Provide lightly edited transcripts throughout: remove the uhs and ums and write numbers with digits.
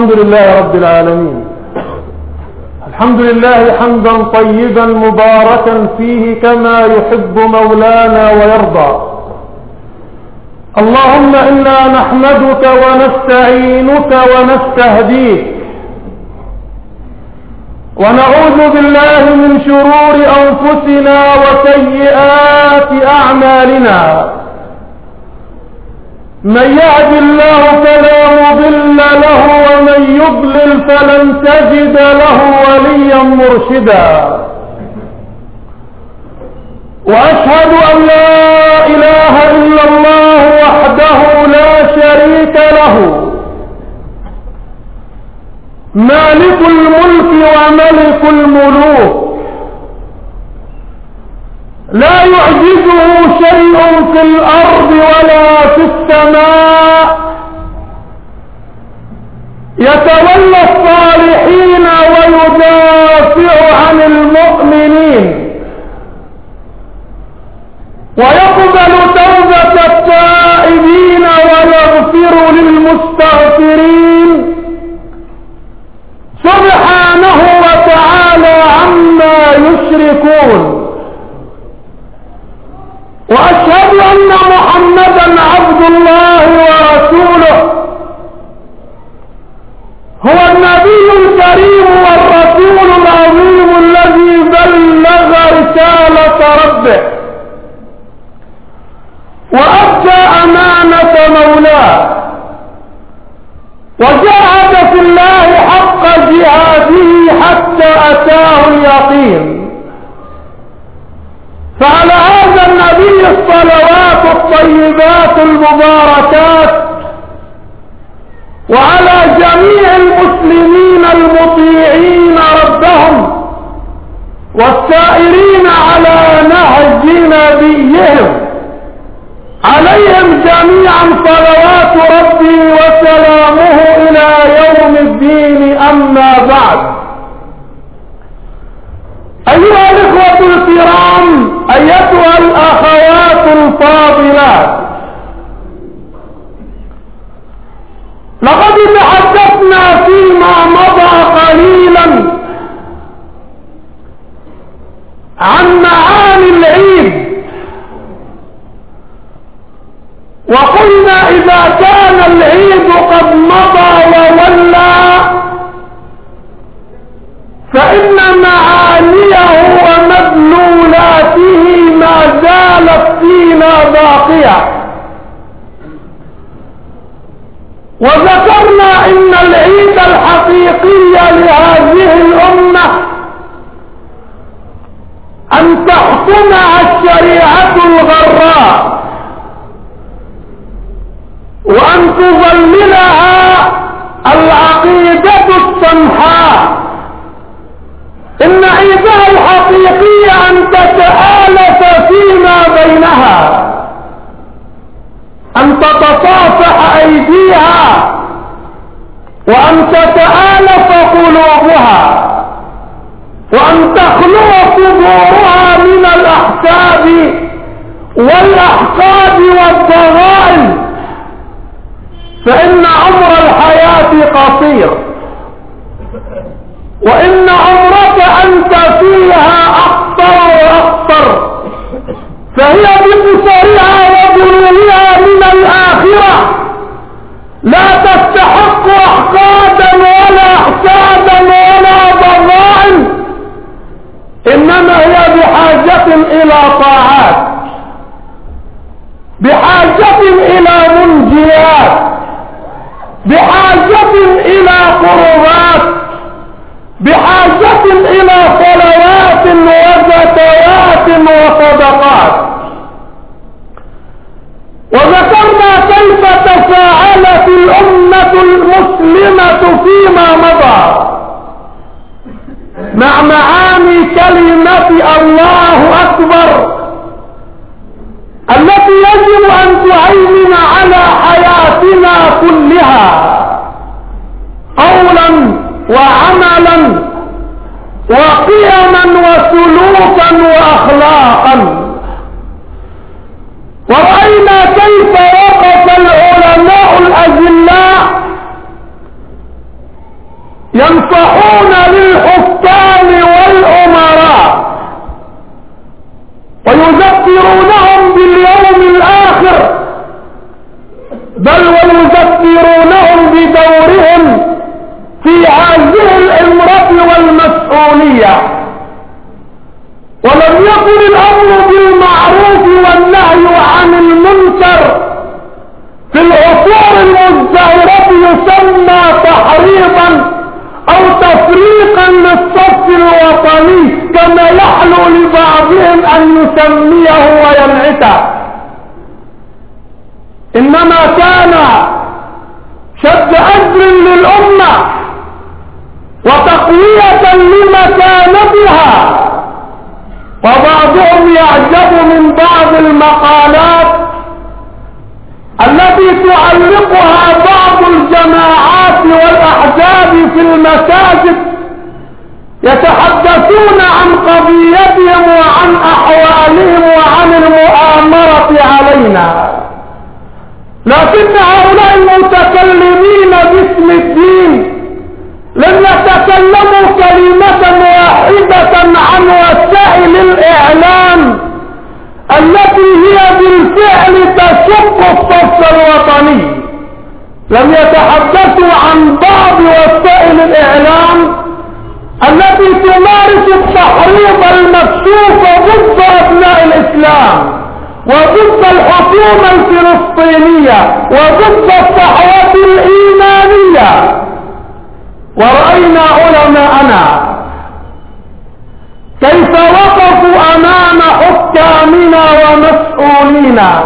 الحمد لله رب العالمين. الحمد لله حمدا طيبا مباركا فيه كما يحب مولانا ويرضى. اللهم إنا نحمدك ونستعينك ونستهديك ونعوذ بالله من شرور أنفسنا وسيئات أعمالنا. من يهد الله فلا مضل له ومن يضلل فلن تجد له وليا مرشدا. وأشهد أن لا إله إلا الله وحده لا شريك له مالك الملك وملك الملوك لا يعجزه شيء في الأرض ولا في السماء. يتولى الصالحين ويدافع عن المؤمنين ويقبل توبة التائبين ويغفر للمستغفرين سبحانه وتعالى عما يشركون. وأشهد أن محمدا عبد الله ورسوله هو النبي الكريم والرسول العظيم الذي بلغ رسالة ربه وأدى أمانة مولاه وجاهد في الله حق جهاده حتى أتاه اليقين. فعلى هذا النبي الصلوات الطيبات المباركات وعلى جميع المسلمين المطيعين ربهم والسائرين على نهج نبيهم عليهم جميعا صلوات ربي وسلامه إلى يوم الدين. أما بعد، أيها الإخوة الكرام، أيتها الأخوات الفاضلات، لقد تحدثنا فيما مضى قليلا عن معاني العيد، وقلنا إذا كان العيد قد مضى وولى فإن معانيه ومدلولاته ما زالت فينا باقية. وذكرنا إن العيد الحقيقي لهذه الأمة أن تحكمها الشريعة الغراء وأن تظللها العقيدة السمحاء. إن عيدها الحقيقي أن تتآلف فيما بينها، أن تتصافح أيديها وأن تتآلف قلوبها وأن تخلو صدورها من الأحساب والأحقاد والضغائن، فإن عمر الحياة قصير وإن عمرك أنت فيها أقصر وأقصر، فهي بقصرها وبلوغها من الآخرة لا تستحق أحقادا ولا أحسادا ولا ضغائن، إنما هي بحاجة إلى طاعات، بحاجة إلى منجيات، بحاجة إلى قربات، بحاجة إلى صلوات وزكوات وصدقات. وذكرنا كيف تفاعلت الأمة المسلمة فيما مضى مع معاني كلمة الله أكبر التي يجب أن تعين على حياتنا كلها قولا وعملا وقيما وسلوكا وأخلاقا. ورأينا كيف وقف العلماء الأجلاء ينصحون للحكام والأمراء ويذكرونهم باليوم الآخر، بل ويذكرونهم بدورهم في هذه الإمرة والمسؤولية. ولم يكن الأمر بالمعروف والنهي عن المنكر في العصور المزدهرة يسمى تحريضا أو تفريقا للصف الوطني كما يحلو لبعضهم أن يسميه وينعته، إنما كان شد أجر للأمة وتقوية لمكانتها. وبعضهم يعجب من بعض المقالات التي تعلقها بعض الجماعات والأحزاب في المساجد، يتحدثون عن قضيتهم وعن أحوالهم وعن المؤامرة علينا، لكن هؤلاء المتكلمين باسم الدين لم يتكلموا كلمة واحدة عن وسائل الإعلام التي هي بالفعل تشق الصف الوطني. لم يتحدثوا عن بعض وسائل الإعلام التي تمارس التحريض المكشوف ضد أبناء الإسلام وضد الحكومة الفلسطينية وضد الصحوة الإيمانية. ورأينا علماءنا كيف وقفوا أمام حكامنا ومسؤولينا،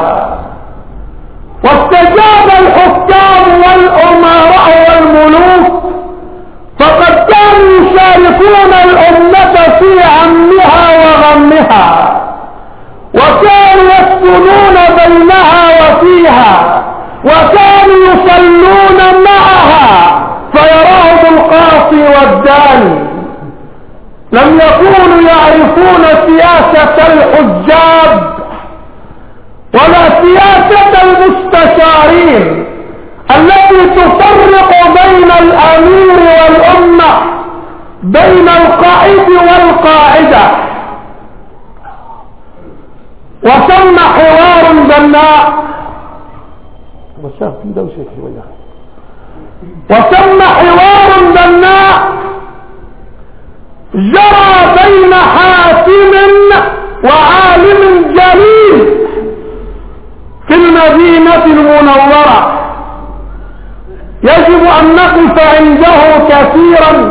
واستجاب الحكام والأمراء والملوك، فقد كانوا يشاركون الأمة في عمها وغمها، وكانوا يسكنون بينها وفيها، وكانوا يصلون معها فيراهم القاصي والداني. لم يكونوا يعرفون سياسة الحجاب ولا سياسة المستشارين التي تفرق بين الأمير والأمة، بين القائد والقاعدة. وتم حوار بناء جرى بين حاكم وعالم جليل في المدينة المنورة، يجب أن نقف عنده كثيرا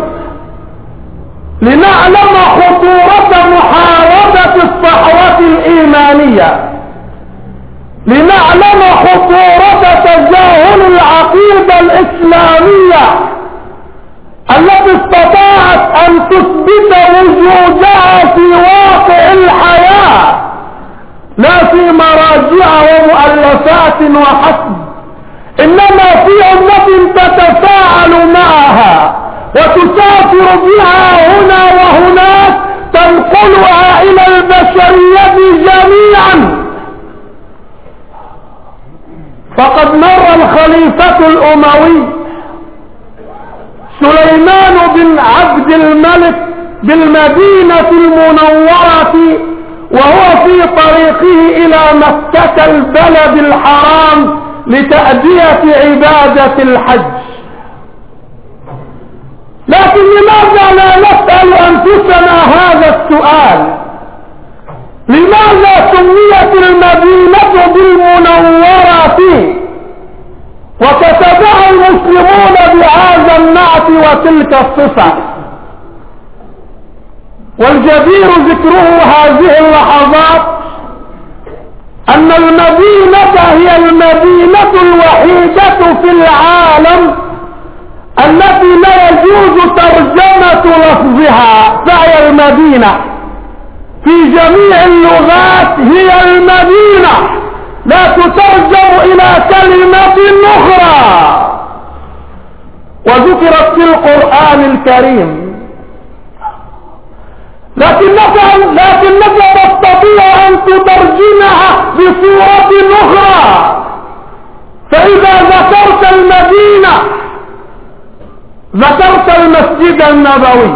لنعلم خطورة محاربة الصحوة الإيمانية، لنعلم خطورة تجاهل العقيدة الإسلامية التي استطاعت أن تثبت وجودها في واقع الحياة لا في مراجع ومؤلفات وحسب، إنما في أمة تتفاعل معها وتسافر بها هنا وهناك، تنقلها إلى البشرية جميعا. فقد مر الخليفة الأموي سليمان بن عبد الملك بالمدينة المنورة وهو في طريقه إلى مكة البلد الحرام لتأدية عبادة الحج. لكن لماذا لا نسأل أنفسنا هذا السؤال؟ لماذا سميت المدينة بالمنورة وكتبها المسلمون بهذا النعت وتلك الصفة؟ والجدير ذكره هذه اللحظات أن المدينة هي المدينة الوحيدة في العالم التي لا يجوز ترجمة لفظها، فهي المدينة في جميع اللغات، هي المدينة، لا تترجم إلى كلمة أخرى. وذكرت في القرآن الكريم، لكنك تستطيع أن تترجمها بصورة أخرى. فإذا ذكرت المدينة ذكرت المسجد النبوي،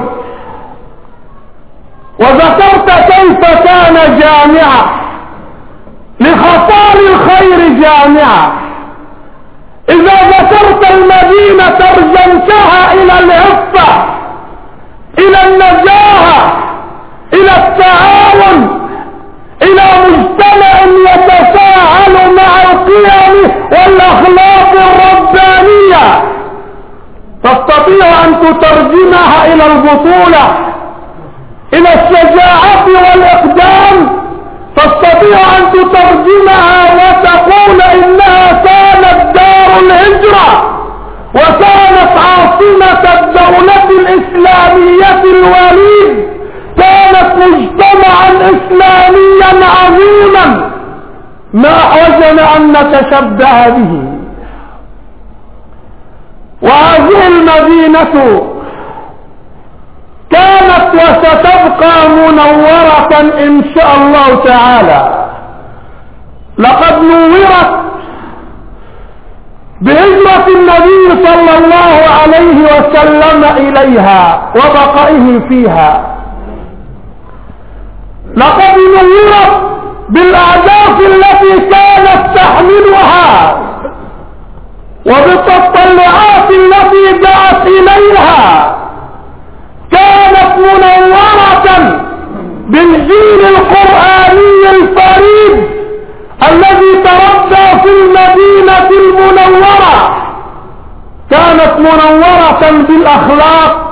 وذكرت كيف كان جامعا لخصال الخير جامعا. إذا ذكرت المدينة ترجمتها إلى العفة، إلى النزاهة، إلى التعاون، إلى مجتمع يتفاعل مع القيم والأخلاق الربانية. تستطيع أن تترجمها إلى البطولة، إلى الشجاعة والإقدام. تستطيع أن تترجمها وتقول إنها كانت دار الهجرة، وكانت عاصمة الدولة الإسلامية الوليد، كانت مجتمعا إسلاميا عظيما ما أحوجنا أن نتشبه به. وهذه المدينة كانت وستبقى منورة إن شاء الله تعالى. لقد نورت بهجرة النبي صلى الله عليه وسلم إليها وبقائه فيها. لقد نورت بالأهداف التي كانت تحملها وبالتطلعات التي دعت إليها. كانت منورة بالجيل القرآني الفريد الذي تربى في المدينة المنورة. كانت منورة بالأخلاق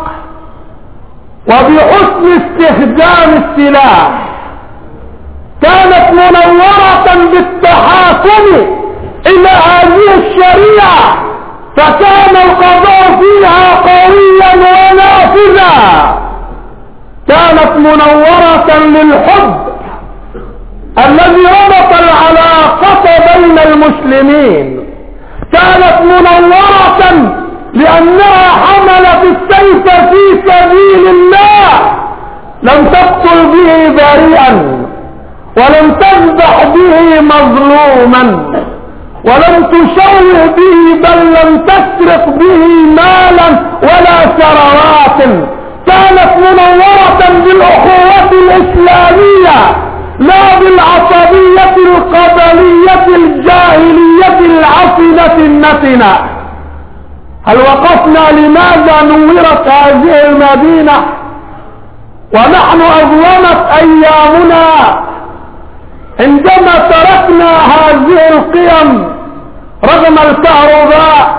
وبحسن استخدام السلاح. كانت منورة بالتحاكم إلى هذه الشريعة، فكان القضاء فيها قويا ونافذا. كانت منورة للحب الذي ربط العلاقة بين المسلمين. كانت منورة لأنها حملت السيف في سبيل الله، لم تقتل به بريئا، ولم تذبح به مظلوما، ولم تشوه به، بل لم تسرق به مالا ولا ثروات. كانت منورة بالأخوة الإسلامية، لا بالعصبية القبلية الجاهلية العفنة النتنة. هل وقفنا لماذا نورت هذه المدينة ونحن أظلمت أيامنا عندما تركنا هذه القيم رغم الكهرباء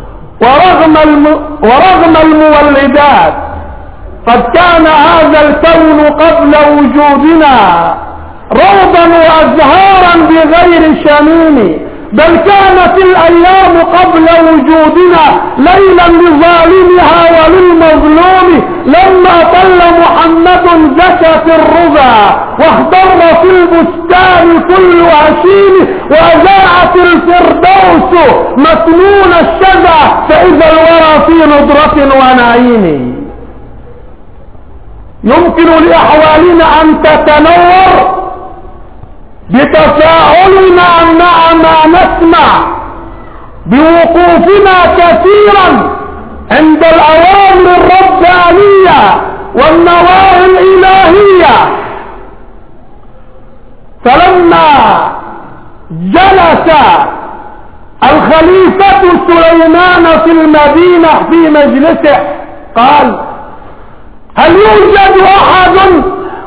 ورغم المولدات؟ قد كان هذا الكون قبل وجودنا روضا وأزهارا بغير شميم، بل كانت الأيام قبل وجودنا ليلا لظالمها وللمظلوم. لما طل محمد زكت الربا، واخضر في البستان كل هشيم، وأذاعت الفردوس مسنون الشجع، فإذا الورى في نضرة ونعيم. يمكن لأحوالنا أن تتنور بتفاعلنا مع ما نسمع، بوقوفنا كثيرا عند الأوامر الربانية والنواهي الإلهية. فلما جلس الخليفة سليمان في المدينة في مجلسه قال: هل يوجد أحد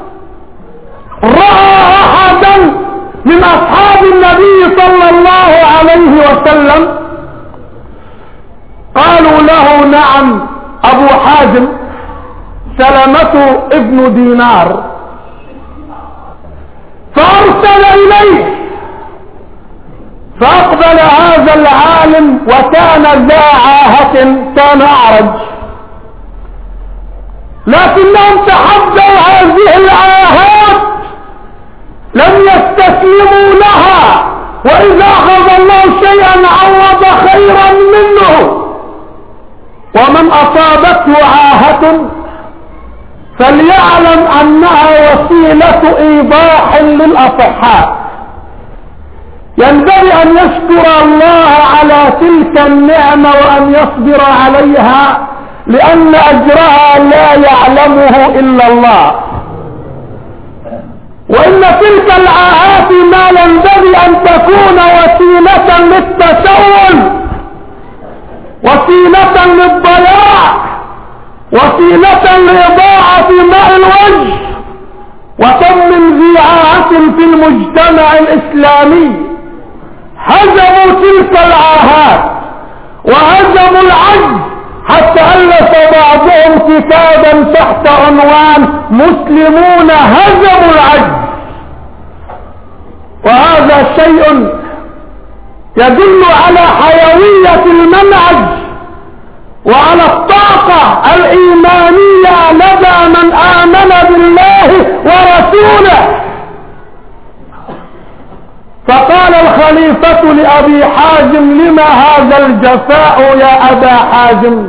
رأى أحدا من أصحاب النبي صلى الله عليه وسلم؟ قالوا له: نعم، أبو حازم سلمة ابن دينار. فأرسل إليه، فأقبل هذا العالم وكان ذا عاهة، كان أعرج، لكنهم تحدوا هذه العاهات، لم يستسلموا لها، وإذا أخذ الله شيئا عوض خيرا منه. ومن أصابته عاهة فليعلم أنها وسيلة إيضاح للأصحاء. ينبغي أن يشكر الله على تلك النعمة وأن يصبر عليها، لأن أجرها لا يعلمه إلا الله. وإن تلك العاهات ما ينبغي أن تكون وسيلة للتسول، وسيلة للضياع، وسيلة لإضاعة ماء الوجه. وكم من ذي عاهة في المجتمع الإسلامي هزموا تلك العاهات وهزموا العجز، حتى ألف بعضهم كتابا تحت عنوان مسلمون هزموا العجز. وهذا شيء يدل على حيوية المنهج وعلى الطاقة الإيمانية لدى من آمن بالله ورسوله. فقال الخليفة لأبي حازم: لما هذا الجفاء يا أبا حازم؟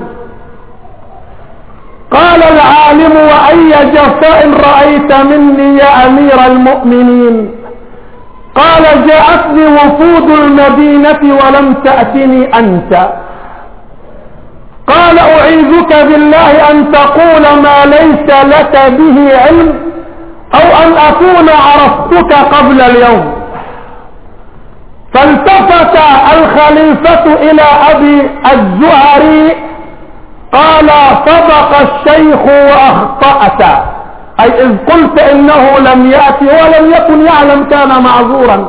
قال العالم: وأي جفاء رأيت مني يا أمير المؤمنين؟ قال: جاءتني وفود المدينة ولم تأتني أنت. قال: أعيذك بالله أن تقول ما ليس لك به علم، أو أن أكون عرفتك قبل اليوم. فالتفت الخليفة إلى أبي الزهري قال: صدق الشيخ وأخطأت، أي إذ قلت إنه لم يأتي ولم يكن يعلم كان معذورا.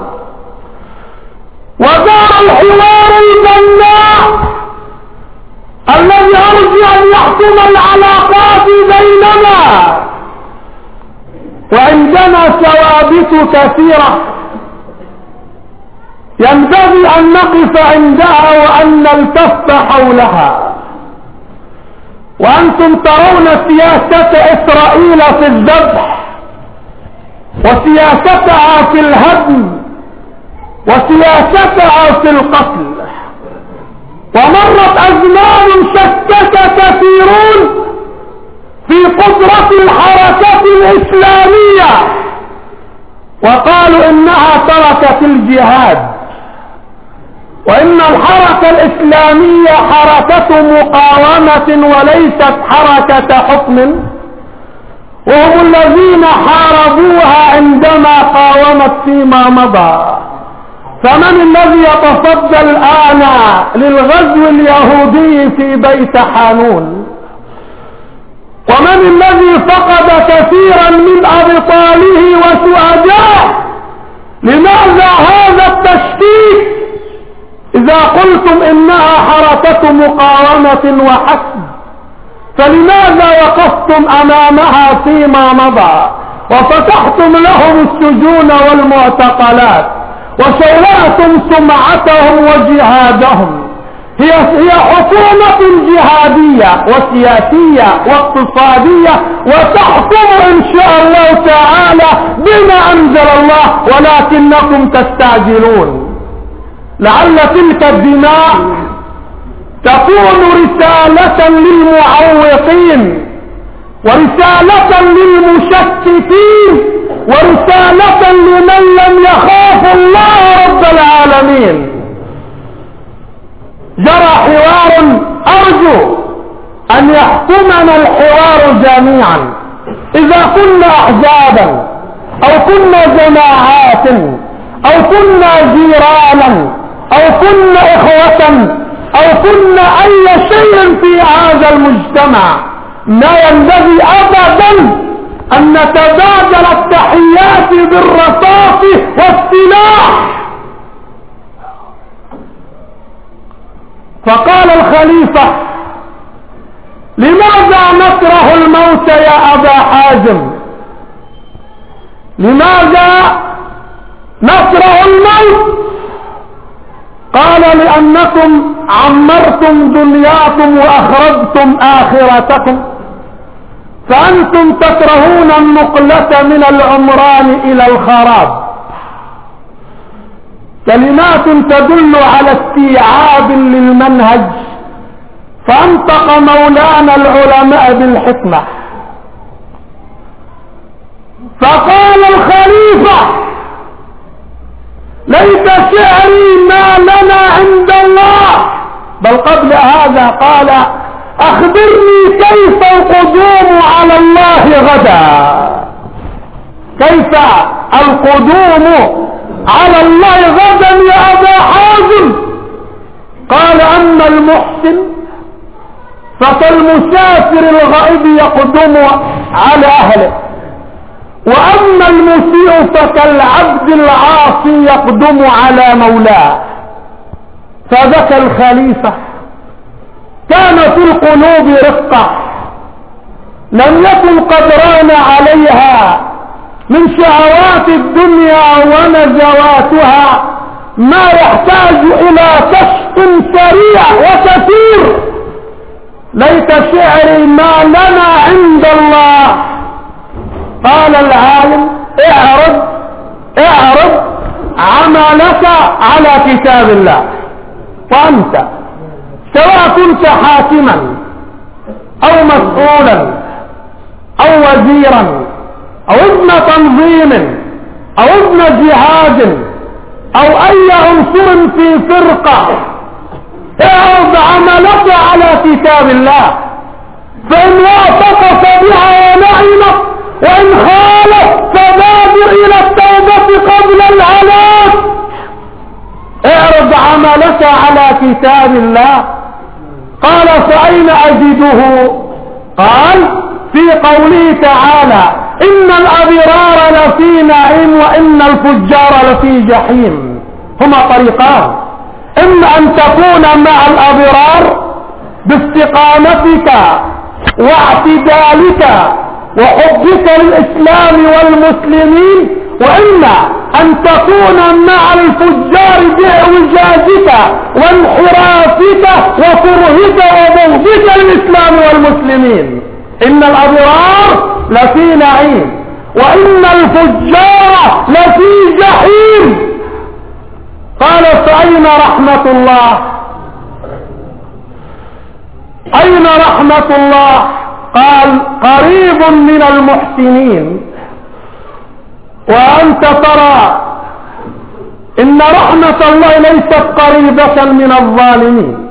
ودار الحوار البناء الذي أرجو أن يحكم العلاقات بيننا، وعندنا ثوابت كثيرة ينبغي أن نقف عندها وأن نلتف حولها. وأنتم ترون سياسة إسرائيل في الذبح، وسياستها في الهدم، وسياستها في القتل. ومرت أزمان شكك كثيرون في قدرة الحركة الإسلامية، وقالوا إنها تركت الجهاد، وإن الحركة الإسلامية حركة مقاومة وليست حركة حكم، وهم الذين حاربوها عندما قاومت فيما مضى. فمن الذي يتصدى الآن للغزو اليهودي في بيت حانون؟ ومن الذي فقد كثيرا من أبطاله وشهدائه؟ لماذا هذا التشكيك إذا قلتم إنها حركة مقاومة وحسب؟ فلماذا وقفتم أمامها فيما مضى وفتحتم لهم السجون والمعتقلات وشوهتم سمعتهم وجهادهم؟ هي حكومة جهادية وسياسية واقتصادية، وتحكم إن شاء الله تعالى بما أنزل الله، ولكنكم تستعجلون. لعل تلك الدماء تكون رسالة للمعوقين، ورسالة للمشككين، ورسالة لمن لم يخاف الله رب العالمين. جرى حوار أرجو أن يحكمنا الحوار جميعا، إذا كنا أحزابا أو كنا جماعات أو كنا جيرانا أو كنا إخوة أو كنا أي شيء في هذا المجتمع، ما ينبغي أبدا أن نتبادل التحيات بالرصاص والسلاح. فقال الخليفة: لماذا نكره الموت يا أبا حازم؟ لماذا نكره الموت؟ قال: لأنكم عمرتم دنياكم وأخرجتم آخرتكم، فأنتم تكرهون النقلة من العمران إلى الخراب. كلمات تدل على استيعاب للمنهج. فانطق مولانا العلماء بالحكمة فقال الخليفة: ليس شعري ما لنا عند الله. بل قبل هذا قال: اخبرني كيف القدوم على الله غدا، كيف القدوم على الله غدا يا ابا حازم؟ قال اما المحسن فكالمسافر الغائب يقدم على اهله، واما المسيء فكالعبد العاصي يقدم على مولاه. فبكى الخليفة. كان في القلوب رقة لم يكن قد ران عليها من شهوات الدنيا ونزواتها ما يحتاج الى كشف سريع وكثير. ليت شعري ما لنا عند الله. قال العالم اعرض عملك على كتاب الله. وانت سواء كنت حاكما او مسؤولا او وزيرا او ابن تنظيم او ابن جهاد او اي عنصر في فرقة، اعرض عملك على كتاب الله، فان وافق فبها ونعمت، وان خالف فبادر الى التوبة قبل الهلاك. اعرض عملك على كتاب الله. قال فأين أجده؟ قال في قوله تعالى إن الأبرار لفي نعيم وإن الفجار لفي جحيم. هما طريقان، إما أن تكون مع الأبرار باستقامتك واعتدالك وحبك للإسلام والمسلمين، وإما أن تكون مع الفجار باعوجاجك وانحرافك وكرهك وبغضك للإسلام والمسلمين. إن الأبرار لفي نعيم وإن الفجار لفي جحيم. قال فأين رحمة الله؟ أين رحمة الله؟ قال قريب من المحسنين. وأنت ترى إن رحمة الله ليست قريبة من الظالمين،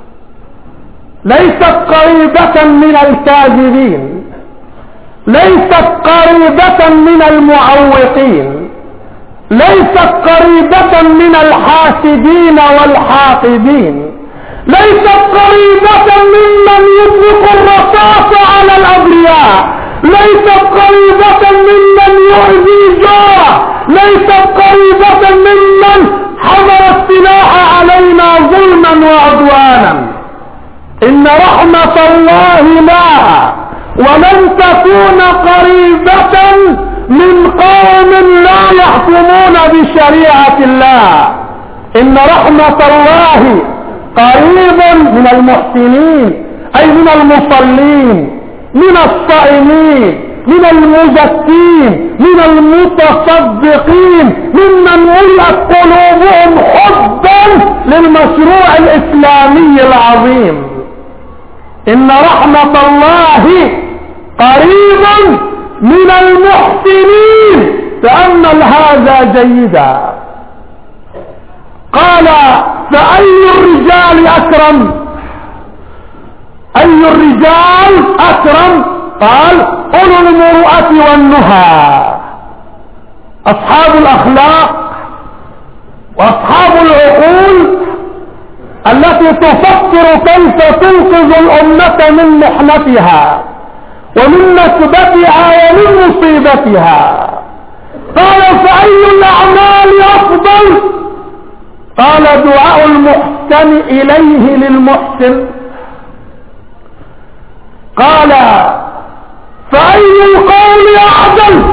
ليست قريبة من الكاذبين، ليست قريبة من المعوقين، ليست قريبة من الحاسدين والحاقدين، ليست قريبة ممن يطلق الرصاص على الأبرياء، ليست قريبة ممن يؤذي جاره، ليست قريبة ممن حمل السلاح علينا ظلما وعدوانا. إن رحمة الله لا، ولن تكون قريبة من قوم لا يحكمون بشريعة الله. إن رحمة الله قريب من المحسنين، أي من المصلين، من الصائمين، من المزكين، من المتصدقين، ممن ملأت قلوبهم حبا للمشروع الإسلامي العظيم. إن رحمة الله قريب من المحسنين. تأمل هذا جيدا. قال فأي الرجال أكرم؟ أي الرجال أكرم؟ قال أولو المروءة والنهى، أصحاب الأخلاق وأصحاب العقول التي تفكر كيف تنقذ الأمة من محنتها ومن نكبتها ومن مصيبتها. قال فأي الأعمال أفضل؟ قال دعاء المحسن إليه للمحسن. قال فأي القول أعدل؟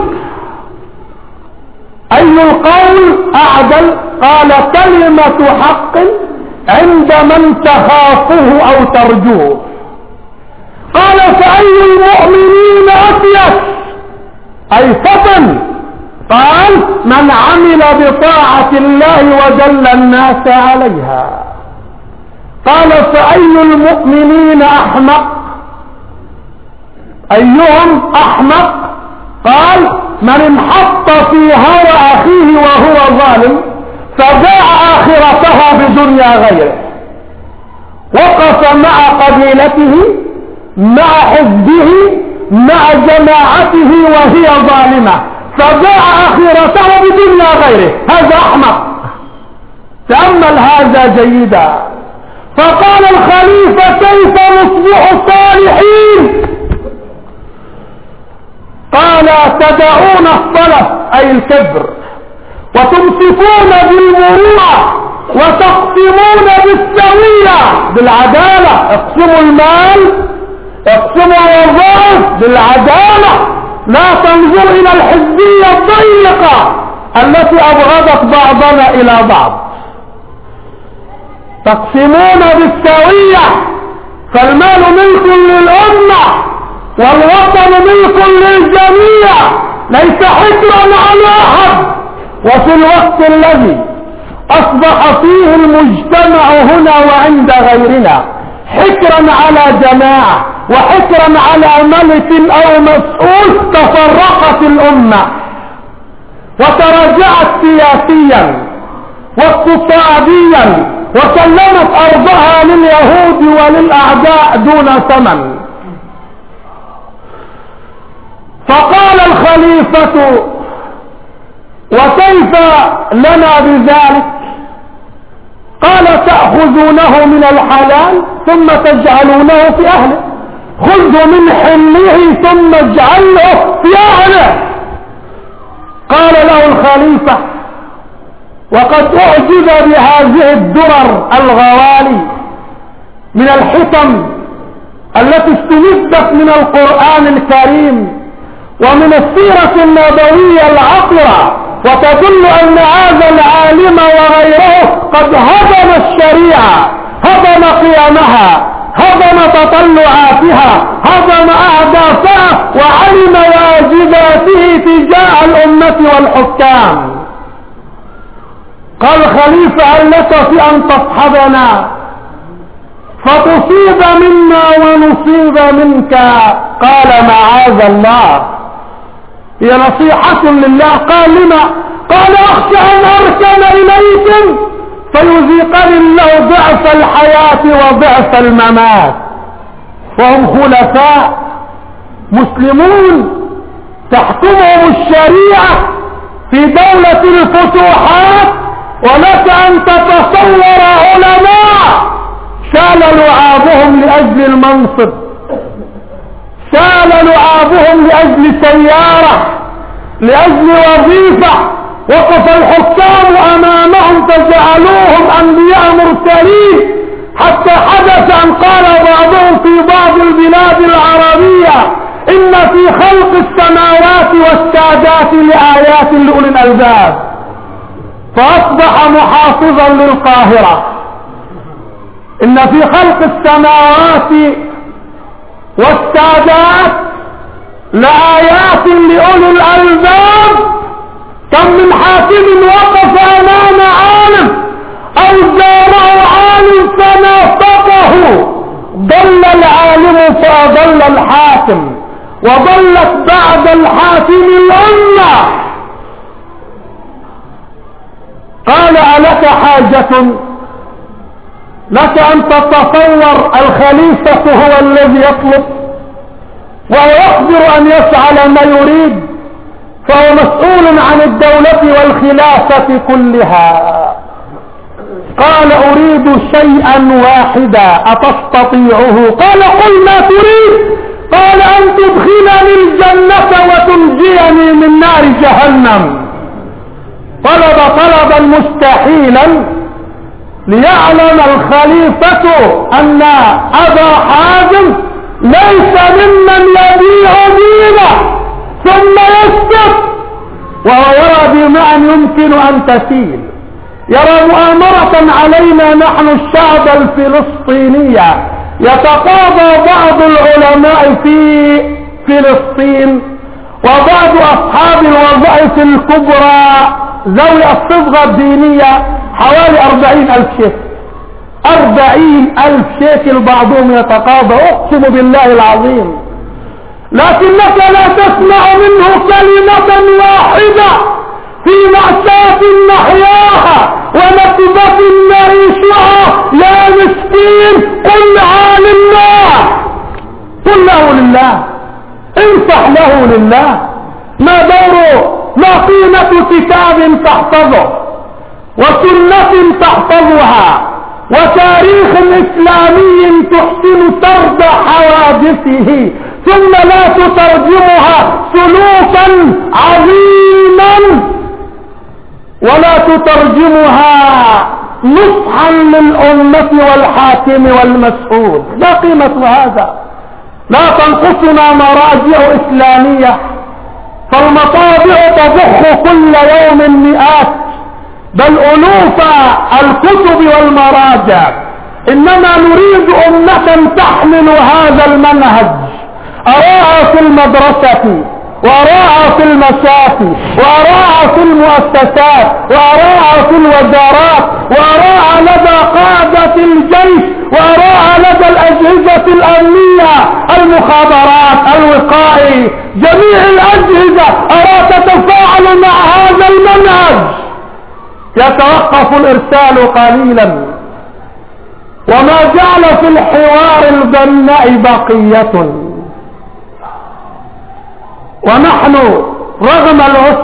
أي القول أعدل؟ قال كلمة حق عند من تخافه أو ترجوه. قال فأي المؤمنين أفيس؟ أي فتن. قال من عمل بطاعة الله ودل الناس عليها. قال فأي المؤمنين أحمق؟ أيهم أحمق؟ قال من انحط في هوى أخيه وهو ظالم فباع آخرته بدنيا غيره. وقف مع قبيلته، مع حزبه، مع جماعته وهي ظالمة، فباع آخرته بدنيا غيره. هذا أحمق. تأمل هذا جيدا. فقال الخليفة: كيف نصبح صالحين؟ قال: تدعون الصلف أي الكبر، وتمسكون بالمروءة، وتقسمون بالسوية بالعدالة. اقسموا المال، اقسموا الوظائف بالعدالة، لا تنظر إلى الحزبية الضيقة التي أبغضت بعضنا إلى بعض. تقسمون بالسوية، فالمال ملك للأمة والوطن ملك للجميع، ليس حكرا على أحد. وفي الوقت الذي أصبح فيه المجتمع هنا وعند غيرنا حكرا على جماعة وحكرا على ملك أو مسؤول، تفرقت الأمة وتراجعت سياسيا واقتصاديا، وسلمت أرضها لليهود وللأعداء دون ثمن. فقال الخليفة: وكيف لنا بذلك؟ قال: تأخذونه من الحلال ثم تجعلونه في أهله. خذه من حله ثم اجعله في أهله. قال له الخليفة: وقد أعجب بهذه الدرر الغوالي من الحكم التي استمدت من القرآن الكريم ومن السيرة النبوية العطرة، وتدل أن هذا العالم وغيره قد هضم الشريعة، هضم قيمها، هضم تطلعاتها، هضم أهدافها، وعلم واجباته تجاه الأمة والحكام. قال الخليفة: هل لك في أن تصحبنا فتصيب منا ونصيب منك؟ قال: معاذ الله، هي نصيحة لله. قال: لما؟ قال: أخشى أن أركن إليكم فيذيقني الله ضعف الحياة وضعف الممات. وهم خلفاء مسلمون تحكمهم الشريعة في دولة الفتوحات، ولك أن تتصور علماء شال لعابهم لأجل المنصب، شال لعابهم لأجل سيارة، لأجل وظيفة، وقف الحكام أمامهم فجعلوهم أنبياء مرسلين، حتى حدث أن قال بعضهم في بعض البلاد العربية: إن في خلق السماوات والسادات لآيات لأولي الألباب. فأصبح محافظا للقاهرة: إن في خلق السماوات والسادات لآيات لأولي الألباب. كم من حاكم وقف أمام عالم أو زاره عالم فنافقه، ضل العالم فأضل الحاكم، وضلت بعد الحاكم الأمة. قال: ألك حاجة؟ لك أن تتصور الخليفة هو الذي يطلب، وهو يقدر أن يفعل ما يريد، فهو مسؤول عن الدولة والخلافة كلها. قال: أريد شيئا واحدا أتستطيعه؟ قال: قل ما تريد. قال: أن تدخلني الجنة وتنجيني من نار جهنم. طلبا مستحيلا ليعلم الخليفة أن أبا حازم ليس ممن يبيع دينه ثم يسكت، وهو يرى بما يمكن أن تسيل، يرى مؤامرة علينا نحن الشعب الفلسطيني. يتقاضى بعض العلماء في فلسطين وبعض أصحاب الوظائف الكبرى ذوي الصبغة الدينية حوالي 40,000 شيكل. 40,000 شيكل بعضهم يتقاضى، أقسم بالله العظيم. لكنك لا تسمع منه كلمة واحدة في مأساة نحياها ونكبة نعيشها. يا مسكين الدين قلها لله، قل له لله، انصح له لله. ما دوره، ما قيمة كتاب تحفظه وسنة تحفظها وتاريخ إسلامي تحسن سرد حوادثه ثم لا تترجمها سلوكا عظيما ولا تترجمها نصحا للأمة والحاكم والمسؤول؟ لا قيمة هذا. لا تنقصنا مراجع إسلامية، فالمطابع تضخ كل يوم مئات بل ألوف الكتب والمراجع. إنما نريد أمة تحمل هذا المنهج، أراها في المدرسة وأراها في المشافي وأراها في المؤسسات وأراها في الوزارات وأراها لدى قادة الجيش وأراها لدى الأجهزة الأمنية، المخابرات، الوقائي، جميع الأجهزة أرى تتفاعل مع هذا المنهج. يتوقف الإرسال قليلا وما جعل في الحوار البناء بقية، ونحن رغم العسر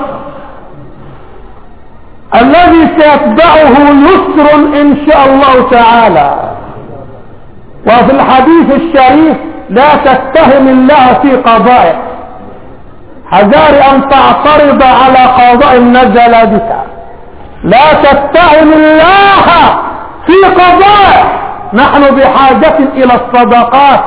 الذي سيتبعه يسر إن شاء الله تعالى. وفي الحديث الشريف لا تتهم الله في قضائك، حذار أن تعترض على قضاء نزل بك. لا تتهم الله في قضائك. نحن بحاجة إلى الصدقات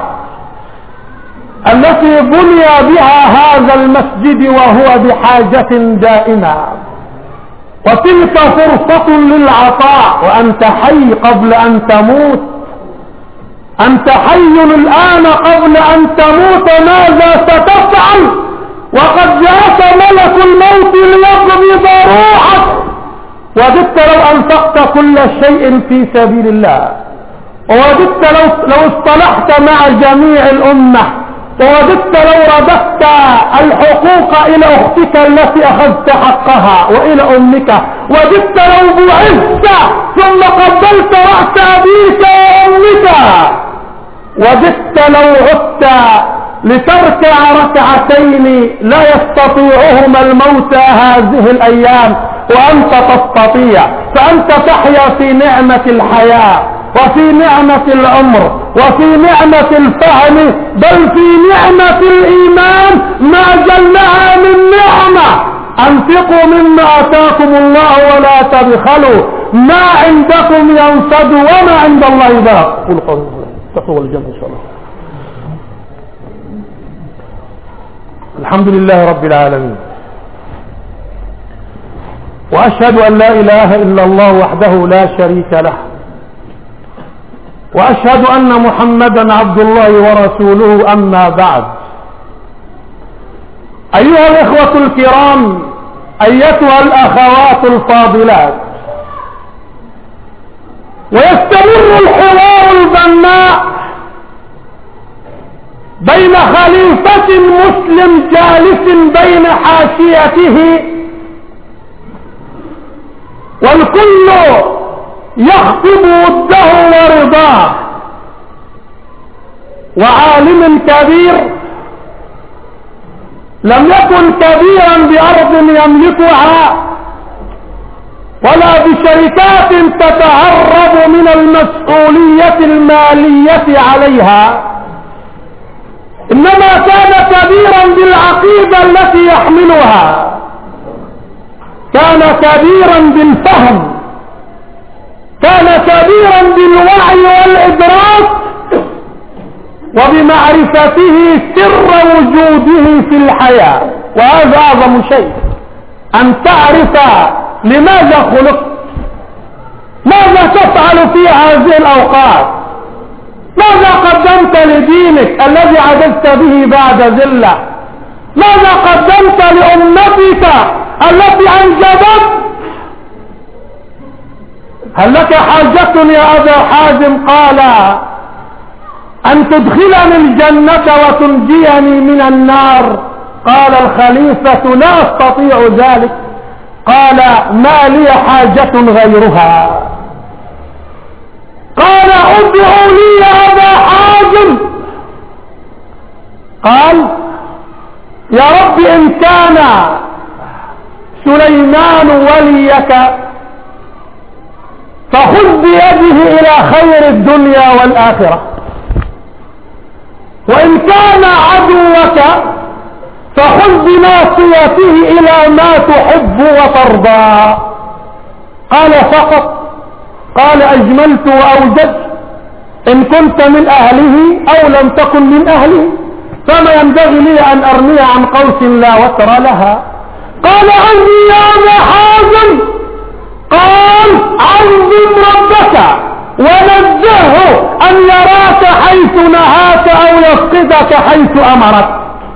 التي بني بها هذا المسجد وهو بحاجة دائمة، وتلك فرصة للعطاء. وأنت حي قبل أن تموت، أنت حي الآن قبل أن تموت، ماذا ستفعل وقد جاءك ملك الموت ليقبض روحك؟ وددت لو أنفقت كل شيء في سبيل الله، ووددت لو اصطلحت مع جميع الأمة، ووددت لو رددت الحقوق إلى أختك التي أخذت حقها وإلى أمك، وددت لو بعثت ثم قبلت رأس أبيك وأمك، وددت لو عدت لتركع ركعتين لا يستطيعهما الموتى هذه الأيام وأنت تستطيع. فأنت تحيا في نعمة الحياة وفي نعمة العمر وفي نعمة الفهم بل في نعمة الإيمان ما جلها من نعمة. أنفقوا مما آتاكم الله ولا تبخلوا، ما عندكم ينفد وما عند الله باق. قل قولي تقوى الجنة إن شاء الله. الحمد لله رب العالمين، وأشهد أن لا إله إلا الله وحده لا شريك له، وأشهد أن محمدا عبد الله ورسوله. أما بعد، أيها الإخوة الكرام، أيتها الأخوات الفاضلات، ويستمر الحوار البناء بين خليفة مسلم جالس بين حاشيته والكل يخطب وده ورضاه، وعالم كبير لم يكن كبيرا بأرض يملكها ولا بشركات تتهرب من المسؤولية المالية عليها، إنما كان كبيرا بالعقيدة التي يحملها، كان كبيرا بالفهم، كان كبيرا بالوعي والإدراك وبمعرفته سر وجوده في الحياة. وهذا أعظم شيء، أن تعرف لماذا خلقت، ماذا تفعل في هذه الأوقات، ماذا قدمت لدينك الذي عجزت به بعد ذلة، ماذا قدمت لأمتك التي أنجبت. هل لك حاجة يا أبا حازم؟ قال أن تدخلني الجنة وتنجيني من النار. قال الخليفة لا أستطيع ذلك. قال ما لي حاجة غيرها. قال ادعو قال يا رب إن كان سليمان وليك فخذ بيده إلى خير الدنيا والآخرة، وإن كان عدوك فخذ بناصيته إلى ما تحب وترضى. قال فقط؟ قال أجملت وأوجدت، إن كنت من أهله أو لم تكن من أهله فما ينبغي لي أن أرمي عن قوس لا وتر لها. قال عني يا أبا حازم، قال عظم ربك ونزهه أن يراك حيث نهاك أو يفقدك حيث أمرك.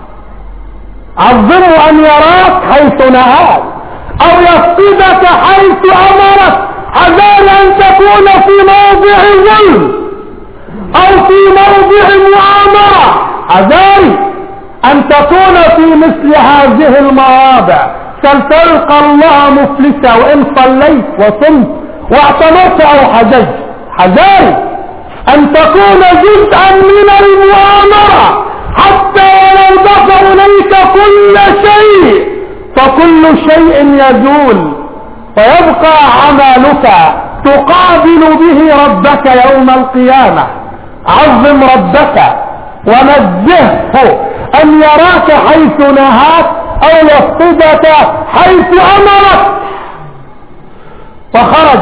عظمه أن يراك حيث نهاك أو يفقدك حيث أمرك، حذار أن تكون في موضع ظلم أو في موضع مؤامرة، حذاري أن تكون في مثل هذه المواضع، ستلقى الله مفلسا وإن صليت وصمت واعتمرت أو حججت. حذاري أن تكون جزءا من المؤامرة، حتى ولو دفع إليك كل شيء فكل شيء يزول ويبقى عملك تقابل به ربك يوم القيامة. عظم ربك ونزهه أن يراك حيث نهاك أو يفقدك حيث أمرك. فخرج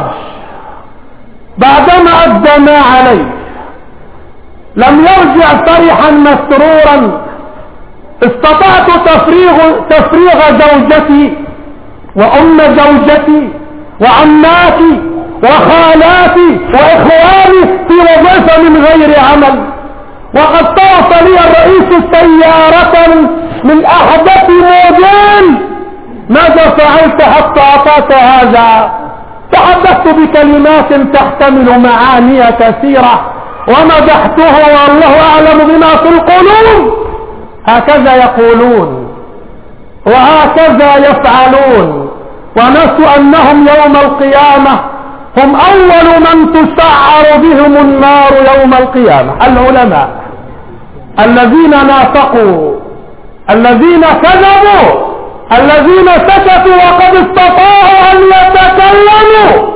بعدما أدى ما عليه، لم يرجع فرحا مسرورا. استطعت تفريغ زوجتي وأم زوجتي وعماتي وخالاتي وإخواني في وظيفة من غير عمل، وقد طاف لي الرئيس سيارة من أحدث موديل. ماذا فعلت حتى أعطاك هذا؟ تحدثت بكلمات تحتمل معاني كثيرة ومدحته والله أعلم بما في القلوب. هكذا يقولون وهكذا يفعلون، ونسوا أنهم يوم القيامة هم أول من تسعر بهم النار يوم القيامة. العلماء الذين نافقوا، الذين كذبوا، الذين سكتوا وقد استطاعوا أن يتكلموا.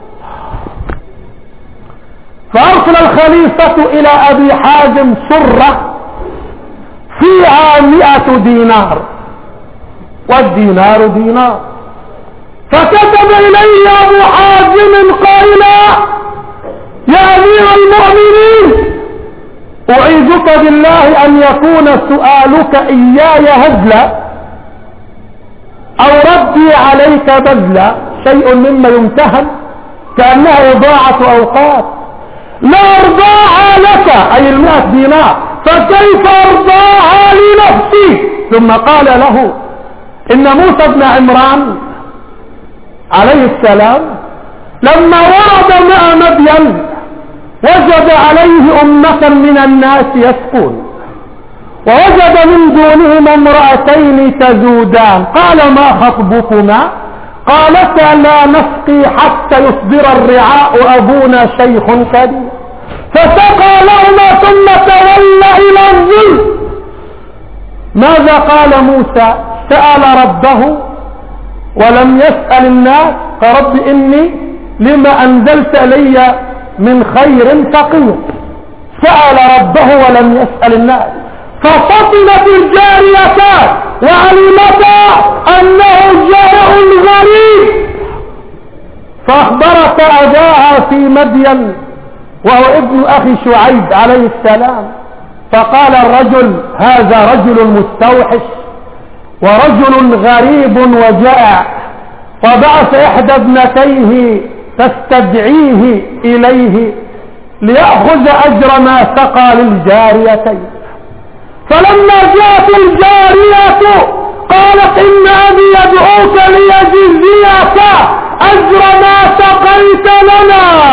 فأرسل الخليفة إلى أبي حازم سرة فيها 100 دينار، والدينار دينار. فكتب إليه أبو حازم قائلا يا أمير المؤمنين، أعيذك بالله أن يكون سؤالك إياي هزلا أو ردي عليك بذلا، شيء مما يمتهن كأنها إضاعة أوقات. لا أرضاها لك، أي 100 دينار، فكيف أرضاها لنفسي؟ ثم قال له إن موسى بن عمران عليه السلام لما ورد ماء مدين وجد عليه أمة من الناس يسقون، ووجد من دونهم امرأتين تذودان. قال ما خطبكما؟ قالتا لا نسقي حتى يصدر الرعاء أبونا شيخ كبير. فسقى لهما ثم تولى إلى الظل. ماذا قال موسى؟ سأل ربه ولم يسأل الناس. فرب إني لما أنزلت لي من خير فقير. سأل ربه ولم يسأل الناس. ففطنت الجاريتان وعلمتا أنه جائع غريب، فأخبرت أباها في مدين وهو ابن أخي شعيب عليه السلام. فقال الرجل هذا رجل مستوحش ورجل غريب وجائع، وبعث إحدى ابنتيه تستدعيه إليه ليأخذ أجر ما سقى للجاريتين. فلما جاءت الجارية قالت إن أبي يدعوك ليجزيك أجر ما سقيت لنا.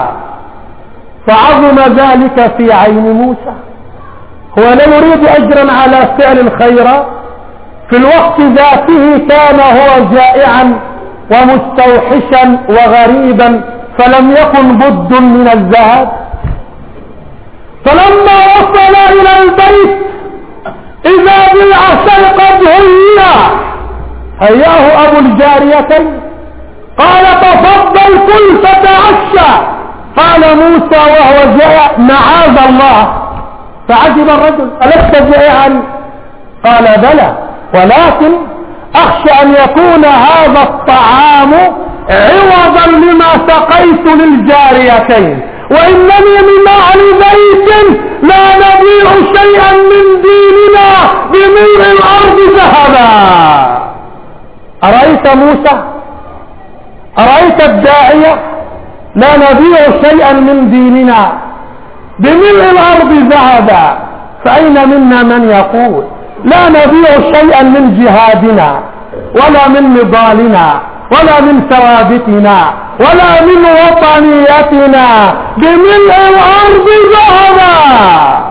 فعظم ذلك في عين موسى. هو لا يريد أجرا على فعل الخيرات، في الوقت ذاته كان هو جائعا ومستوحشا وغريبا، فلم يكن بد من الذهاب. فلما وصل إلى البيت فإذا بالعشاء قد هياه أبو الجاريتين قال تفضل كل فتعشى. قال موسى وهو جائع معاذ الله. فعجب الرجل ألست جائعا؟ قال بلى، ولكن أخشى أن يكون هذا الطعام عوضا لما سقيت للجاريتين، وإنني من أهل بيت لا نبيع شيئا من ديننا بملء الأرض ذهبا. أرأيت موسى؟ أرأيت الداعية؟ لا نبيع شيئا من ديننا بملء الأرض ذهبا. فأين منا من يقول لا نبيع شيئا من جهادنا ولا من نضالنا ولا من ثوابتنا ولا من وطنيتنا بملء الأرض ذهبا؟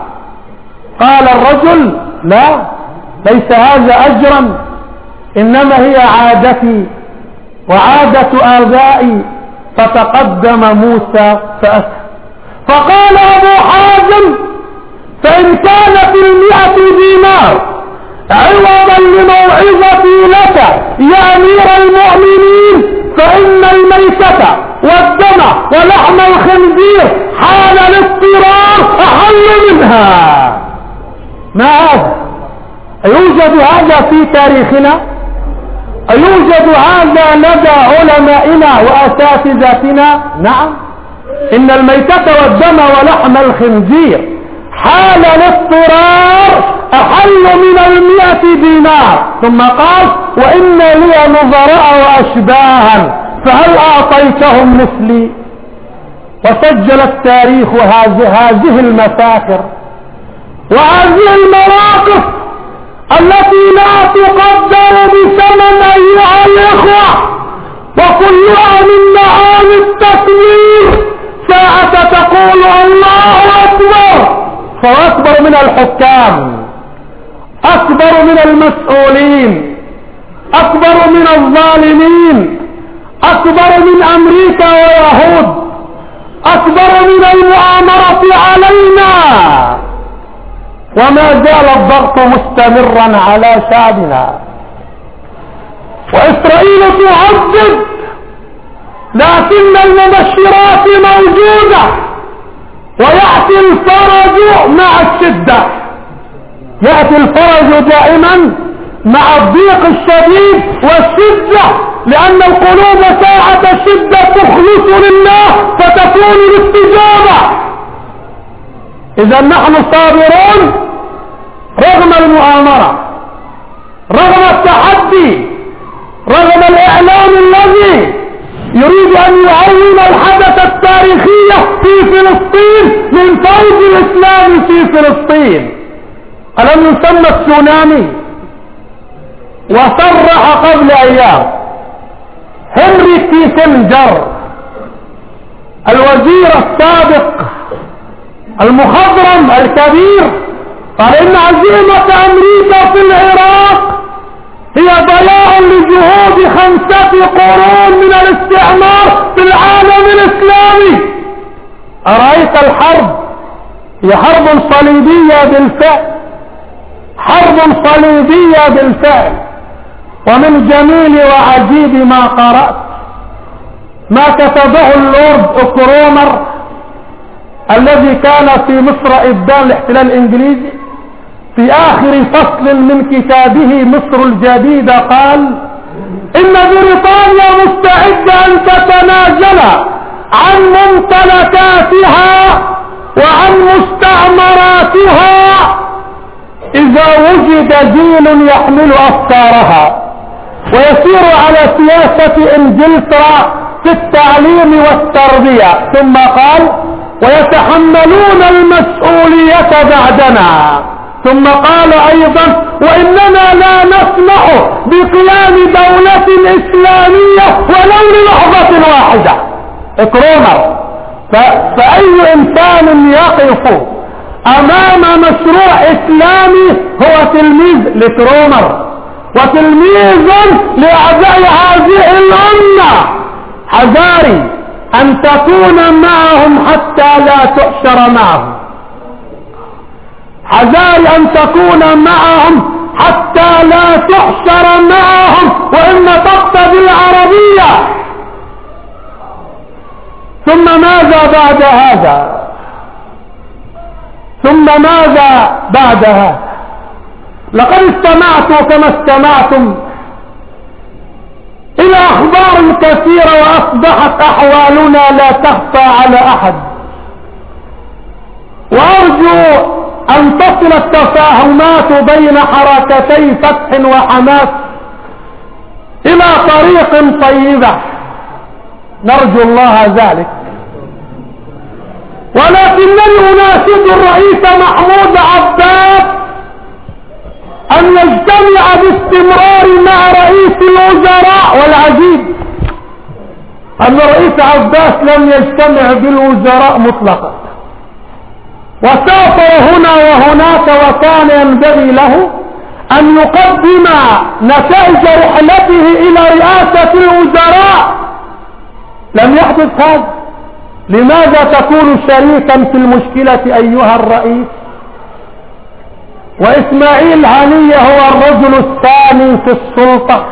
قال الرجل لا، ليس هذا أجرا، إنما هي عادتي وعادة آبائي. فتقدم موسى فأسف. فقال أبو حازم فإن كانت 100 دينار عوضا لموعظتي لك يا أمير المؤمنين فإن الميتة والدم ولحم الخنزير حال الاضطرار أحل منها. ما هذا؟ أيوجد هذا في تاريخنا؟ أيوجد هذا لدى علمائنا وأساتذتنا؟ نعم. إن الميتة والدم ولحم الخنزير حال الاضطرار أحل من 100 دينار. ثم قال وإن لي نظراء وأشباها فهل أعطيتهم مثلي؟ وسجل التاريخ هذه المفاخر وهذه المواقف التي لا تقدر بثمن أيها الإخوة، وكلها من معاني التكبير. ساعة تقول الله أكبر فأكبر من الحكام، أكبر من المسؤولين، أكبر من الظالمين، أكبر من أمريكا ويهود، أكبر من المؤامرة علينا. وما زال الضغط مستمرا على شعبنا، وإسرائيل تعذب، لكن المبشرات موجودة، ويأتي الفرج مع الشدة. يأتي الفرج دائما مع الضيق الشديد والشدة، لأن القلوب ساعة الشدة تخلص لله فتكون الاستجابة. إذا نحن صابرون رغم المؤامرة، رغم التحدي، رغم الإعلام الذي يريد أن يعلم الحدث التاريخي في فلسطين من فوز الإسلام في فلسطين. ألم يسمى التسونامي؟ وصرح قبل أيام هنري كيسنجر الوزير السابق المخضرم الكبير، قال إن عزيمة أمريكا في العراق هي ضياع لجهود 5 قرون من الاستعمار في العالم الإسلامي. أرأيت الحرب؟ هي حرب صليبية بالفعل، حرب صليبية بالفعل. ومن جميل وعجيب ما قرأت ما كتبه اللورد أكرومر الذي كان في مصر إبدان الاحتلال الإنجليزي في آخر فصل من كتابه مصر الجديدة. قال إن بريطانيا مستعدة أن تتنازل عن ممتلكاتها وعن مستعمراتها إذا وجد جيل يحمل أفكارها ويسير على سياسة إنجلترا في التعليم والتربية. ثم قال ويتحملون المسؤولية بعدنا. ثم قال أيضا وإننا لا نسمح بقيام دولة إسلامية ولو للحظة واحدة. إكرومر. فأي إنسان يقف أمام مشروع إسلامي هو تلميذ لكرومر وتلميذ لأعداء هذه الأمة. حذاري أن تكون معهم حتى لا تحشر معهم، حذار أن تكون معهم حتى لا تحشر معهم، وإن تقتضي العربية. ثم ماذا بعد هذا؟ لقد استمعت كما استمعتم إلى أخبار كثيرة، وأصبحت أحوالنا لا تخفى على أحد، وأرجو أن تصل التفاهمات بين حركتي فتح وحماس إلى طريق طيبة، نرجو الله ذلك. ولكنني أناشد الرئيس محمود عباس أن يجتمع باستمرار مع رئيس الوزراء. والعجيب أن الرئيس عباس لم يجتمع بالوزراء مطلقا، وسافر هنا وهناك، وكان ينبغي له أن يقدم نتائج رحلته إلى رئاسة الوزراء. لم يحدث هذا. لماذا تكون شريكا في المشكلة أيها الرئيس؟ وإسماعيل هنية هو الرجل الثاني في السلطة،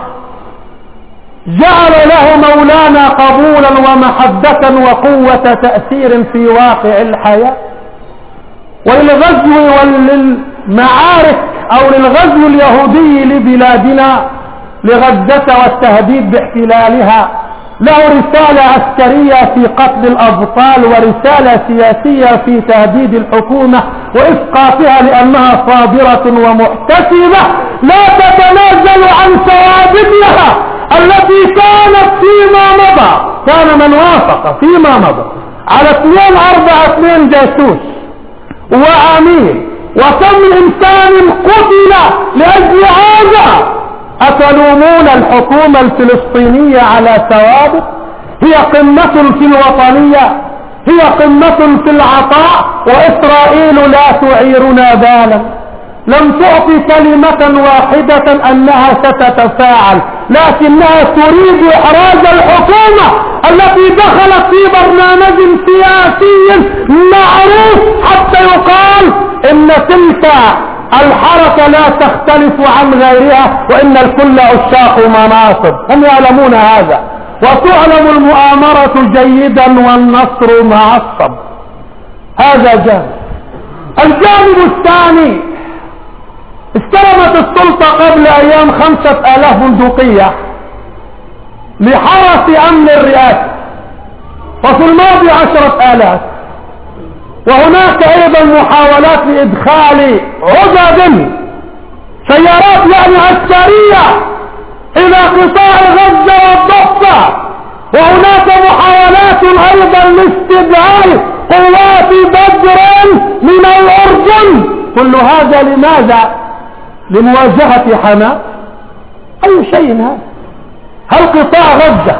جعل له مولانا قبولا ومحبة وقوة تأثير في واقع الحياة. وللغزو وللمعارك أو للغزو اليهودي لبلادنا لغزة والتهديد باحتلالها له رسالة عسكرية في قتل الأبطال، ورسالة سياسية في تهديد الحكومة وإسقاطها لأنها صابرة ومحتسبة لا تتنازل عن ثوابتها التي كانت فيما مضى. كان من وافق فيما مضى على 242 جاسوس وعميل، وكم إنسان قتل لأجل هذا. أتلومون الحكومة الفلسطينية على ثوابت؟ هي قمة في الوطنية، هي قمة في العطاء، وإسرائيل لا تعيرنا بالا. لم تعطي كلمة واحدة أنها ستتفاعل، لكنها تريد إحراج الحكومة التي دخلت في برنامج سياسي معروف حتى يقال إن تلك الحركة لا تختلف عن غيرها، وإن الكل عشاق مناصب. هم يعلمون هذا، وتعلم المؤامرة جيدا والنصر مع الصبر. هذا جانب. الجانب الثاني، استلمت السلطة قبل أيام 5000 بندقية لحرس أمن الرئاسة، وفي الماضي 10,000. وهناك أيضا محاولات لإدخال عدد سيارات عسكرية إلى قطاع غزة والضفة، وهناك محاولات أيضا لاستدعاء قوات بدر من الأردن. كل هذا لماذا؟ لمواجهة حماس. أي شيء هذا؟ هل قطاع غزة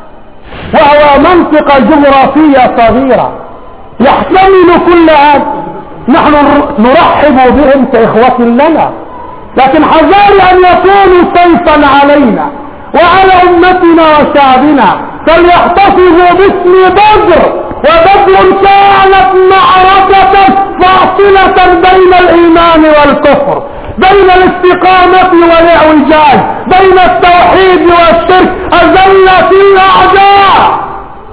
وهو منطقة جغرافية صغيرة يحتمل كل هذا؟ نحن نرحب بهم كإخوة لنا، لكن حذار أن يكونوا سيفا علينا وعلى أمتنا وشعبنا. فليحتفظوا باسم بدر، وبدر كانت معركة فاصلة بين الإيمان والكفر، بين الاستقامة والاعوجاج، بين التوحيد والشرك، أذلت الأعداء.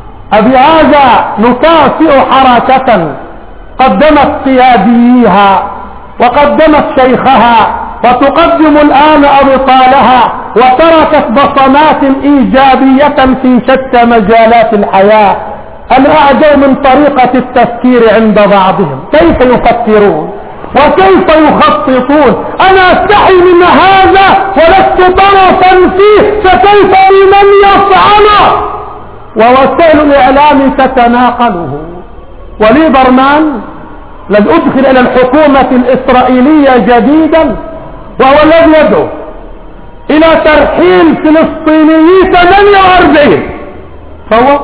أبهذا نكافئ حركة قدمت قياديها وقدمت شيخها، وتقدم الآن أبطالها، وتركت بصمات إيجابية في شتى مجالات الحياة. أنا أعجب من طريقة التفكير عند بعضهم، كيف يفكرون وكيف يخططون. أنا أستحي من هذا ولست طرفا فيه، فكيف بمن يفعله؟ ووسائل الإعلام تتناقله. وليبرمان لن أدخل إلى الحكومة الإسرائيلية جديدا، وهو الذي يدعو إلى ترحيل فلسطينيي 48، فهو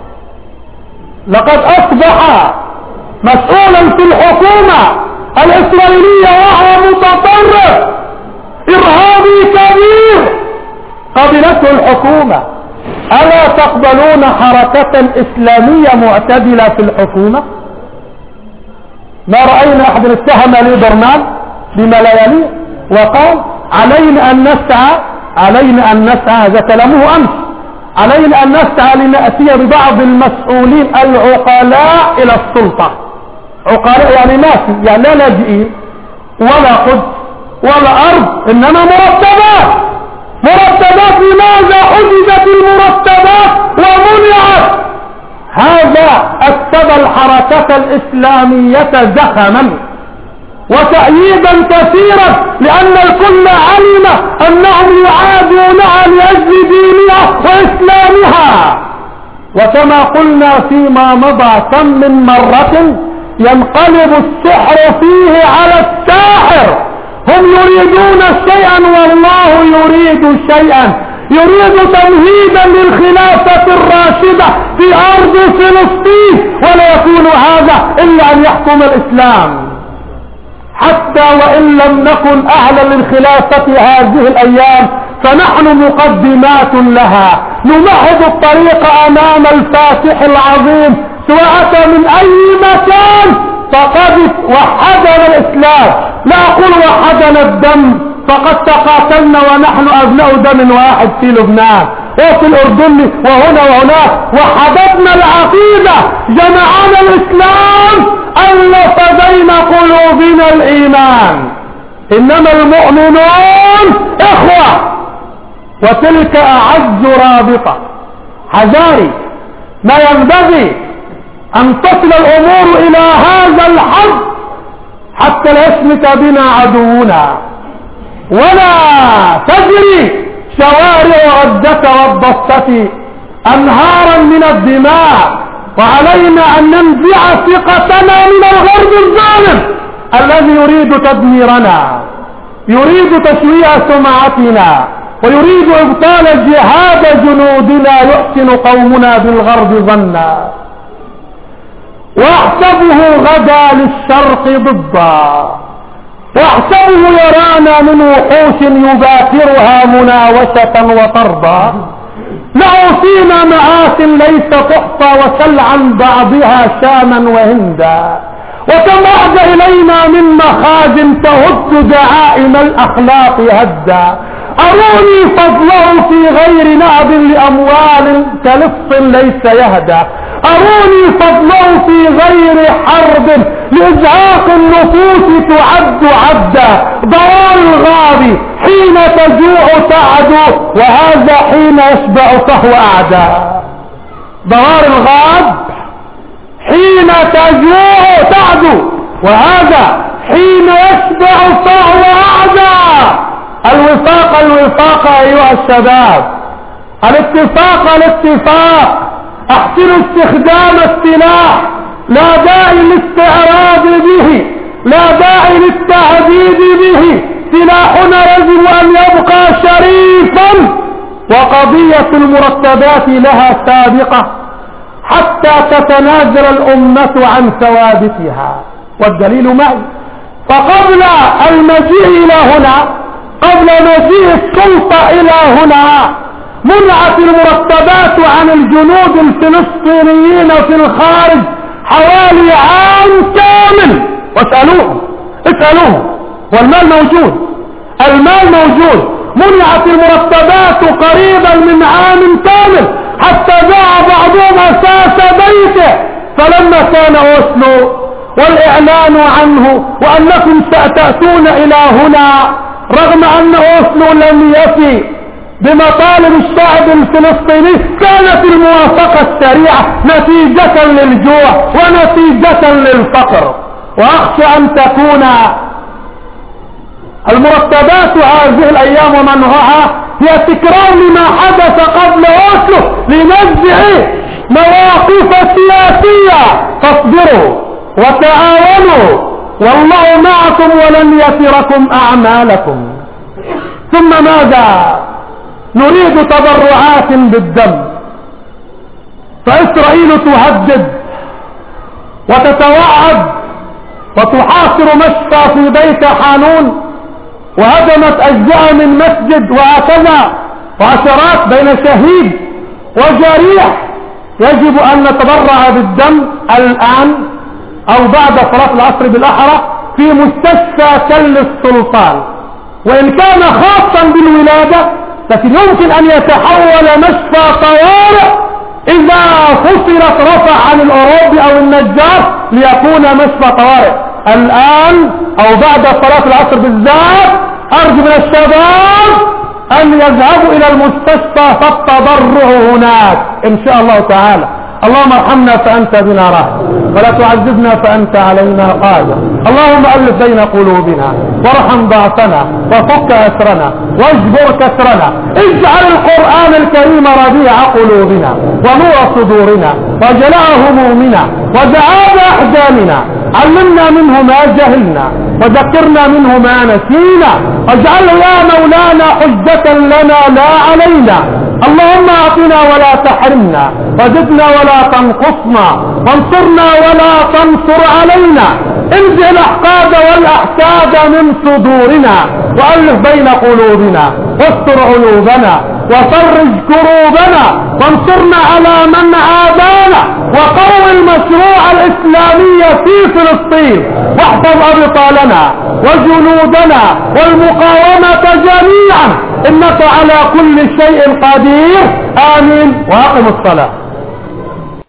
لقد أصبح مسؤولا في الحكومة الإسرائيلية، وهو متطرف إرهابي كبير قبلته الحكومة. ألا تقبلون حركة إسلامية معتدلة في الحكومة؟ ما رأينا أحد اتهم ليبرمان بما لا يليه، وقال علينا أن نسعى هذا كلامه أمس، علينا أن نسعى لنأتي ببعض المسؤولين العقلاء إلى السلطة. عقلاء يعني ناس، يعني لا لاجئين ولا قدس ولا أرض، إنما مرتبات. لماذا حجزت المرتبات ومنعت؟ هذا أكسب الحركة الإسلامية زخما وتأييدا كثيرا، لأن الكل علم أنهم يعادونها لأجل دينها وإسلامها. وكما قلنا فيما مضى كم من مرة ينقلب السحر فيه على الساحر. هم يريدون شيئا والله يريد شيئا، يريد تمهيدا للخلافة الراشدة في أرض فلسطين، ولا يكون هذا إلا أن يحكم الإسلام. حتى وإن لم نكن أهلا للخلافة هذه الأيام فنحن مقدمات لها، نمهد الطريق أمام الفاتح العظيم سواء من أي مكان. فقد وحدنا الإسلام، لا أقول وحدنا الدم، فقد تقاتلنا ونحن أبناء دم واحد في لبنان وفي الأردن وهنا وهناك. وحدتنا العقيدة، جمعنا الإسلام، ألف بين قلوبنا الإيمان. إنما المؤمنون إخوة، وتلك أعز رابطة. حذاري، ما ينبغي أن تصل الأمور إلى هذا الحد حتى لا يشمت بنا عدونا ولا تجري شوارع الدك والضفة أنهارا من الدماء. وعلينا أن ننزع ثقتنا من الغرب الظالم الذي يريد تدميرنا، يريد تشويه سمعتنا، ويريد إبطال جهاد جنودنا. يحسن قومنا بالغرب ظنا واحسبه غدا للشرق ضدا، واحسبه يرانا من وحوش يباكرها مناوشة وطردا. له فينا مآت ليس تحصى، وسل عن بعضها شاما وهندا. وكم أعد إلينا من مخاز تهد دعائم الأخلاق هدا. أروني فضله في غير نهب لأموال كلص ليس يهدى. أروني فضله في غير حرب لإزهاق النفوس تعد عدا. ضوال الغاب حين تجوع تعدو، وهذا حين يشبع فهو أعدى. ضوال الغاب حين تجوع تعدو، وهذا حين يشبع فهو أعدى. الوفاق أيها الشباب، الاتفاق. احسنوا استخدام السلاح، لا داعي للاستعراض به، لا داعي للتهديد به. سلاحنا يجب ان يبقى شريفا. وقضية المرتبات لها سابقة حتى تتنازل الأمة عن ثوابتها، والدليل معي. فقبل المجيء إلى هنا، قبل مجيء السلطة إلى هنا، منعت المرتبات عن الجنود الفلسطينيين في الخارج حوالي عام كامل. اسألوهم والمال موجود. منعت المرتبات قريبا من عام كامل، حتى باع بعضهم أساس بيته. فلما كان أوسلو والإعلان عنه وأنكم ستأتون إلى هنا، رغم أن أوسلو لم يفي بمطالب الشعب الفلسطيني، كانت الموافقة السريعة نتيجة للجوع ونتيجة للفقر. وأخشى أن تكون المرتبات هذه الأيام ومنعها هي تكرار لما حدث قبل أوسلو لنزع مواقف سياسية. فاصبروا وتعاونوا والله معكم ولن يتركم أعمالكم. ثم ماذا؟ نريد تبرعات بالدم. فإسرائيل تهدد وتتوعد وتحاصر مشفى في بيت حانون، وهدمت أجزاء من مسجد، وهكذا وعشرات بين شهيد وجريح. يجب أن نتبرع بالدم الآن او بعد صلاة العصر بالاحرى في مستشفى تل السلطان، وان كان خاصا بالولادة لكن يمكن ان يتحول مشفى طوارئ اذا فصلت رفع عن الاوروبي او النجار ليكون مشفى طوارئ. الان او بعد صلاة العصر بالذات ارجو من الشباب ان يذهبوا الى المستشفى فالتضرع هناك ان شاء الله تعالى. اللهم ارحمنا فأنت بنا راحم، ولا تعذبنا فأنت علينا قادر. اللهم ألف بين قلوبنا وارحم ضعفنا وفك أسرنا واجبر كسرنا. اجعل القرآن الكريم ربيع قلوبنا ونور صدورنا وجلاء همومنا وذهاب أحزاننا. علمنا منه ما جهلنا وذكرنا منه ما نسينا، واجعله يا مولانا حجة لنا لا علينا. اللهم اعطنا ولا تحرمنا، وزدنا ولا تنقصنا، وانصرنا ولا تنصر علينا. انزع الاحقاد والاحساد من صدورنا، والف بين قلوبنا، واستر عيوبنا، وفرج كروبنا، وانصرنا على من عادانا، وقوي المشروع الاسلامي في فلسطين، واحفظ ابطالنا وجنودنا والمقاومة جميعا، انك على كل شيء قدير. امين. واقم الصلاة.